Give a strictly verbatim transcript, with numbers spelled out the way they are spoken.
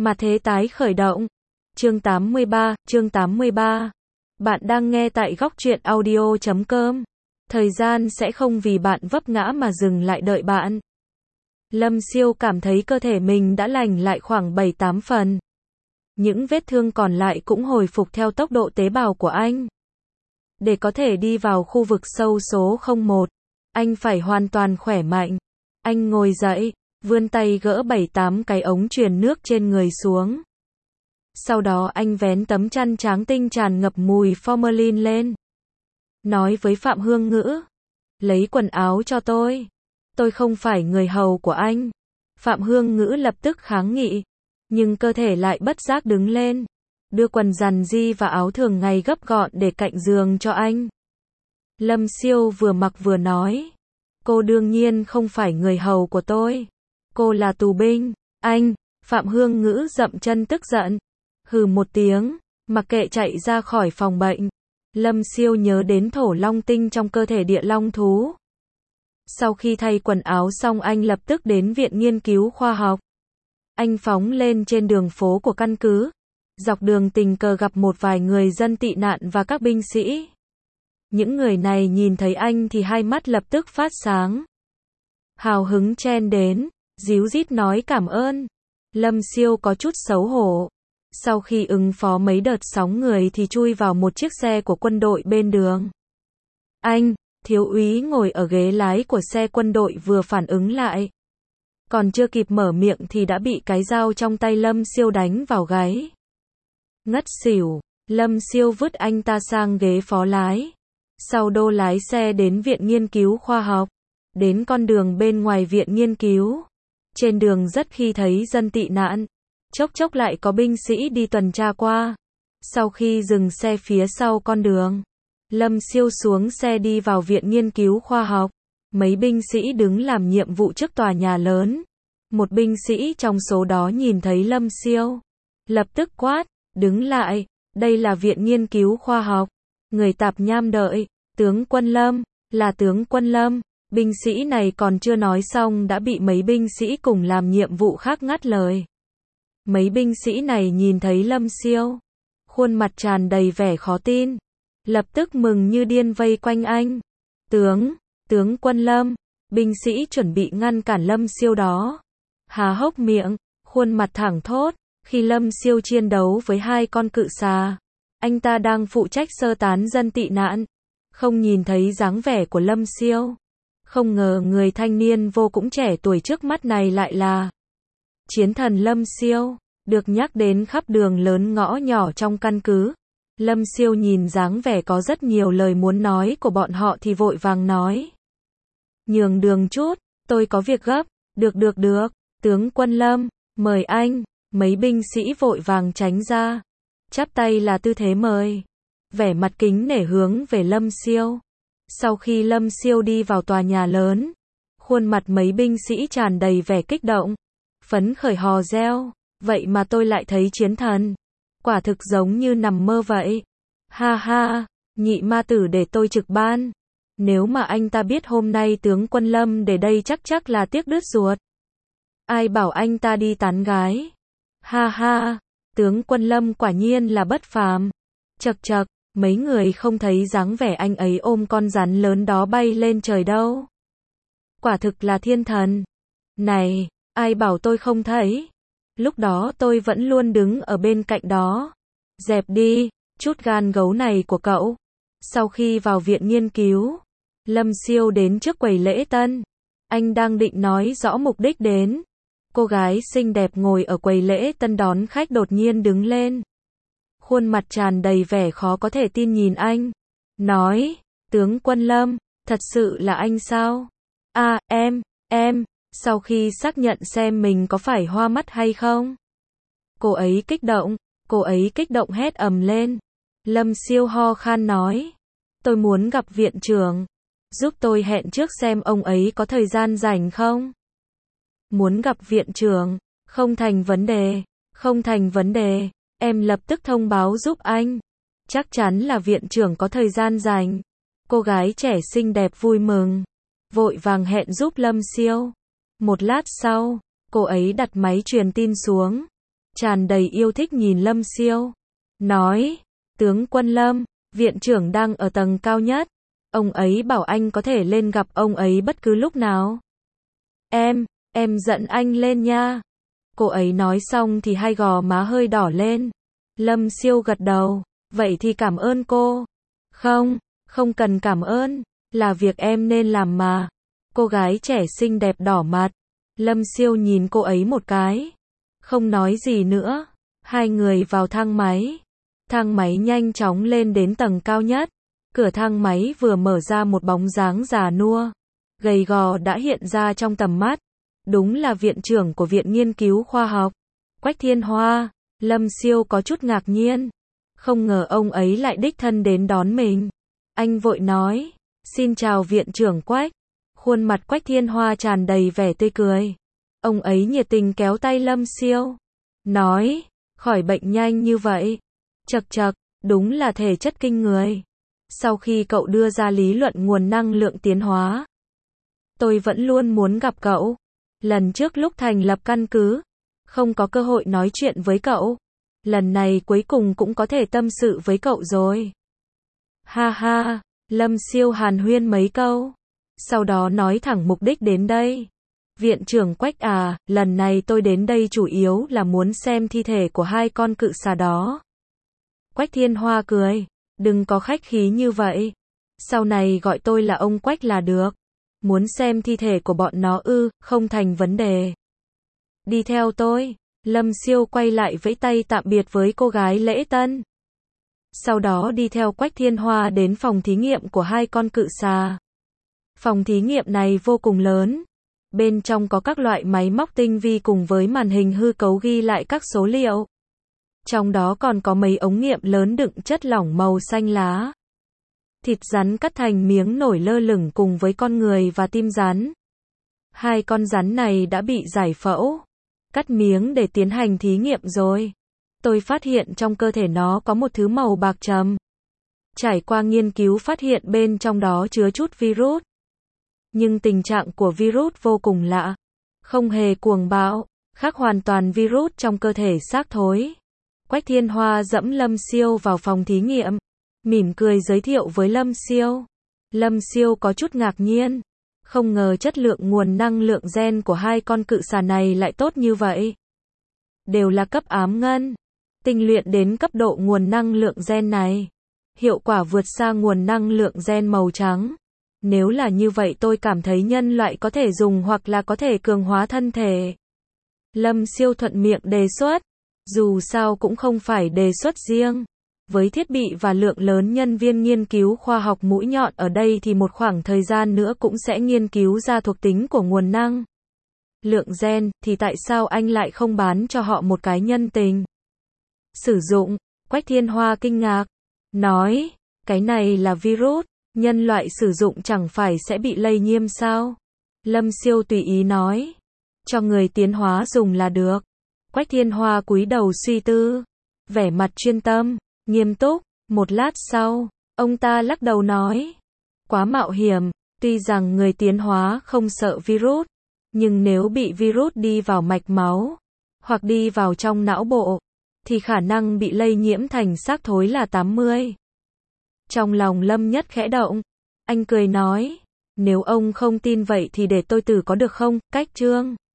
Mà thế tái khởi động. Chương tám mươi ba, chương tám mươi ba. Bạn đang nghe tại góc truyện audio chấm com. Thời gian sẽ không vì bạn vấp ngã mà dừng lại đợi bạn. Lâm Siêu cảm thấy cơ thể mình đã lành lại khoảng bảy tám phần. Những vết thương còn lại cũng hồi phục theo tốc độ tế bào của anh. Để có thể đi vào khu vực sâu số không một, anh phải hoàn toàn khỏe mạnh. Anh ngồi dậy, vươn tay gỡ bảy tám cái ống truyền nước trên người xuống. Sau đó anh vén tấm chăn trắng tinh tràn ngập mùi formalin lên. Nói với Phạm Hương Ngữ, lấy quần áo cho tôi. Tôi không phải người hầu của anh. Phạm Hương Ngữ lập tức kháng nghị, nhưng cơ thể lại bất giác đứng lên, đưa quần giàn di và áo thường ngày gấp gọn để cạnh giường cho anh. Lâm Siêu vừa mặc vừa nói, cô đương nhiên không phải người hầu của tôi. Cô là tù binh. Anh, Phạm Hương Ngữ dậm chân tức giận, hừ một tiếng, mặc kệ chạy ra khỏi phòng bệnh. Lâm Siêu nhớ đến thổ long tinh trong cơ thể địa long thú. Sau khi thay quần áo xong anh lập tức đến viện nghiên cứu khoa học. Anh phóng lên trên đường phố của căn cứ. Dọc đường tình cờ gặp một vài người dân tị nạn và các binh sĩ. Những người này nhìn thấy anh thì hai mắt lập tức phát sáng. Hào hứng chen đến, díu dít nói cảm ơn. Lâm Siêu có chút xấu hổ. Sau khi ứng phó mấy đợt sóng người thì chui vào một chiếc xe của quân đội bên đường. Anh, thiếu úy ngồi ở ghế lái của xe quân đội vừa phản ứng lại. Còn chưa kịp mở miệng thì đã bị cái dao trong tay Lâm Siêu đánh vào gáy. Ngất xỉu, Lâm Siêu vứt anh ta sang ghế phó lái. Sau đô lái xe đến viện nghiên cứu khoa học. Đến con đường bên ngoài viện nghiên cứu. Trên đường rất khi thấy dân tị nạn. Chốc chốc lại có binh sĩ đi tuần tra qua. Sau khi dừng xe phía sau con đường, Lâm Siêu xuống xe đi vào viện nghiên cứu khoa học. Mấy binh sĩ đứng làm nhiệm vụ trước tòa nhà lớn. Một binh sĩ trong số đó nhìn thấy Lâm Siêu, lập tức quát, đứng lại, đây là viện nghiên cứu khoa học. Người tạp nham đợi, tướng quân Lâm, là tướng quân Lâm. Binh sĩ này còn chưa nói xong đã bị mấy binh sĩ cùng làm nhiệm vụ khác ngắt lời. Mấy binh sĩ này nhìn thấy Lâm Siêu, khuôn mặt tràn đầy vẻ khó tin, lập tức mừng như điên vây quanh anh. Tướng, tướng quân Lâm, binh sĩ chuẩn bị ngăn cản Lâm Siêu đó. Há hốc miệng, khuôn mặt thẳng thốt, khi Lâm Siêu chiến đấu với hai con cự xà, anh ta đang phụ trách sơ tán dân tị nạn, không nhìn thấy dáng vẻ của Lâm Siêu. Không ngờ người thanh niên vô cũng trẻ tuổi trước mắt này lại là chiến thần Lâm Siêu, được nhắc đến khắp đường lớn ngõ nhỏ trong căn cứ. Lâm Siêu nhìn dáng vẻ có rất nhiều lời muốn nói của bọn họ thì vội vàng nói. Nhường đường chút, tôi có việc gấp. Được được được, tướng quân Lâm, mời anh. Mấy binh sĩ vội vàng tránh ra, chắp tay là tư thế mời, vẻ mặt kính nể hướng về Lâm Siêu. Sau khi Lâm Siêu đi vào tòa nhà lớn, khuôn mặt mấy binh sĩ tràn đầy vẻ kích động, phấn khởi hò reo, vậy mà tôi lại thấy chiến thần, quả thực giống như nằm mơ vậy. Ha ha, nhị ma tử để tôi trực ban. Nếu mà anh ta biết hôm nay tướng quân Lâm để đây chắc chắc là tiếc đứt ruột. Ai bảo anh ta đi tán gái. Ha ha, tướng quân Lâm quả nhiên là bất phàm. Chậc chậc, mấy người không thấy dáng vẻ anh ấy ôm con rắn lớn đó bay lên trời đâu. Quả thực là thiên thần. Này, ai bảo tôi không thấy. Lúc đó tôi vẫn luôn đứng ở bên cạnh đó. Dẹp đi, chút gan gấu này của cậu. Sau khi vào viện nghiên cứu, Lâm Siêu đến trước quầy lễ tân. Anh đang định nói rõ mục đích đến. Cô gái xinh đẹp ngồi ở quầy lễ tân đón khách đột nhiên đứng lên. Khuôn mặt tràn đầy vẻ khó có thể tin nhìn anh. Nói, tướng quân Lâm, thật sự là anh sao? À, em, em, sau khi xác nhận xem mình có phải hoa mắt hay không? Cô ấy kích động, cô ấy kích động hét ầm lên. Lâm Siêu ho khan nói, tôi muốn gặp viện trưởng. Giúp tôi hẹn trước xem ông ấy có thời gian rảnh không? Muốn gặp viện trưởng, không thành vấn đề, không thành vấn đề, em lập tức thông báo giúp anh. Chắc chắn là viện trưởng có thời gian rảnh. Cô gái trẻ xinh đẹp vui mừng, vội vàng hẹn giúp Lâm Siêu. Một lát sau, cô ấy đặt máy truyền tin xuống. tràn đầy yêu thích nhìn Lâm Siêu. Nói, tướng quân Lâm, viện trưởng đang ở tầng cao nhất. Ông ấy bảo anh có thể lên gặp ông ấy bất cứ lúc nào. Em, em dẫn anh lên nha. Cô ấy nói xong thì hai gò má hơi đỏ lên. Lâm Siêu gật đầu, vậy thì cảm ơn cô. Không, không cần cảm ơn, là việc em nên làm mà. Cô gái trẻ xinh đẹp đỏ mặt. Lâm Siêu nhìn cô ấy một cái, không nói gì nữa. Hai người vào thang máy. Thang máy nhanh chóng lên đến tầng cao nhất. Cửa thang máy vừa mở ra, một bóng dáng già nua, gầy gò đã hiện ra trong tầm mắt. Đúng là viện trưởng của Viện Nghiên cứu Khoa học, Quách Thiên Hoa. Lâm Siêu có chút ngạc nhiên, không ngờ ông ấy lại đích thân đến đón mình. Anh vội nói, xin chào viện trưởng Quách. Khuôn mặt Quách Thiên Hoa tràn đầy vẻ tươi cười. Ông ấy nhiệt tình kéo tay Lâm Siêu, nói, khỏi bệnh nhanh như vậy. Chậc chậc, đúng là thể chất kinh người. Sau khi cậu đưa ra lý luận nguồn năng lượng tiến hóa, tôi vẫn luôn muốn gặp cậu. Lần trước lúc thành lập căn cứ, không có cơ hội nói chuyện với cậu. Lần này cuối cùng cũng có thể tâm sự với cậu rồi. Ha ha, Lâm Siêu hàn huyên mấy câu, sau đó nói thẳng mục đích đến đây. Viện trưởng Quách à, lần này tôi đến đây chủ yếu là muốn xem thi thể của hai con cự xà đó. Quách Thiên Hoa cười, đừng có khách khí như vậy. Sau này gọi tôi là ông Quách là được. Muốn xem thi thể của bọn nó ư, không thành vấn đề. Đi theo tôi. Lâm Siêu quay lại vẫy tay tạm biệt với cô gái lễ tân. Sau đó đi theo Quách Thiên Hoa đến phòng thí nghiệm của hai con cự xà. Phòng thí nghiệm này vô cùng lớn. Bên trong có các loại máy móc tinh vi cùng với màn hình hư cấu ghi lại các số liệu. Trong đó còn có mấy ống nghiệm lớn đựng chất lỏng màu xanh lá. Thịt rắn cắt thành miếng nổi lơ lửng cùng với con người và tim rắn. Hai con rắn này đã bị giải phẫu, cắt miếng để tiến hành thí nghiệm rồi. Tôi phát hiện trong cơ thể nó có một thứ màu bạc trầm. Trải qua nghiên cứu phát hiện bên trong đó chứa chút virus. Nhưng tình trạng của virus vô cùng lạ. Không hề cuồng bạo, khác hoàn toàn virus trong cơ thể xác thối. Quách Thiên Hoa dẫm Lâm Siêu vào phòng thí nghiệm, mỉm cười giới thiệu với Lâm Siêu. Lâm Siêu có chút ngạc nhiên, không ngờ chất lượng nguồn năng lượng gen của hai con cự xà này lại tốt như vậy. Đều là cấp ám ngân, tinh luyện đến cấp độ nguồn năng lượng gen này. Hiệu quả vượt xa nguồn năng lượng gen màu trắng. Nếu là như vậy tôi cảm thấy nhân loại có thể dùng hoặc là có thể cường hóa thân thể. Lâm Siêu thuận miệng đề xuất. Dù sao cũng không phải đề xuất riêng. Với thiết bị và lượng lớn nhân viên nghiên cứu khoa học mũi nhọn ở đây thì một khoảng thời gian nữa cũng sẽ nghiên cứu ra thuộc tính của nguồn năng lượng gen, thì tại sao anh lại không bán cho họ một cái nhân tình? Sử dụng, Quách Thiên Hoa kinh ngạc, nói, cái này là virus, nhân loại sử dụng chẳng phải sẽ bị lây nhiễm sao? Lâm Siêu tùy ý nói, cho người tiến hóa dùng là được. Quách Thiên Hoa cúi đầu suy tư, vẻ mặt chuyên tâm, nghiêm túc. Một lát sau, ông ta lắc đầu nói, quá mạo hiểm. Tuy rằng người tiến hóa không sợ virus, nhưng nếu bị virus đi vào mạch máu, hoặc đi vào trong não bộ, thì khả năng bị lây nhiễm thành xác thối là tám mươi. Trong lòng Lâm Nhất khẽ động, anh cười nói, nếu ông không tin vậy thì để tôi thử có được không? Cách chương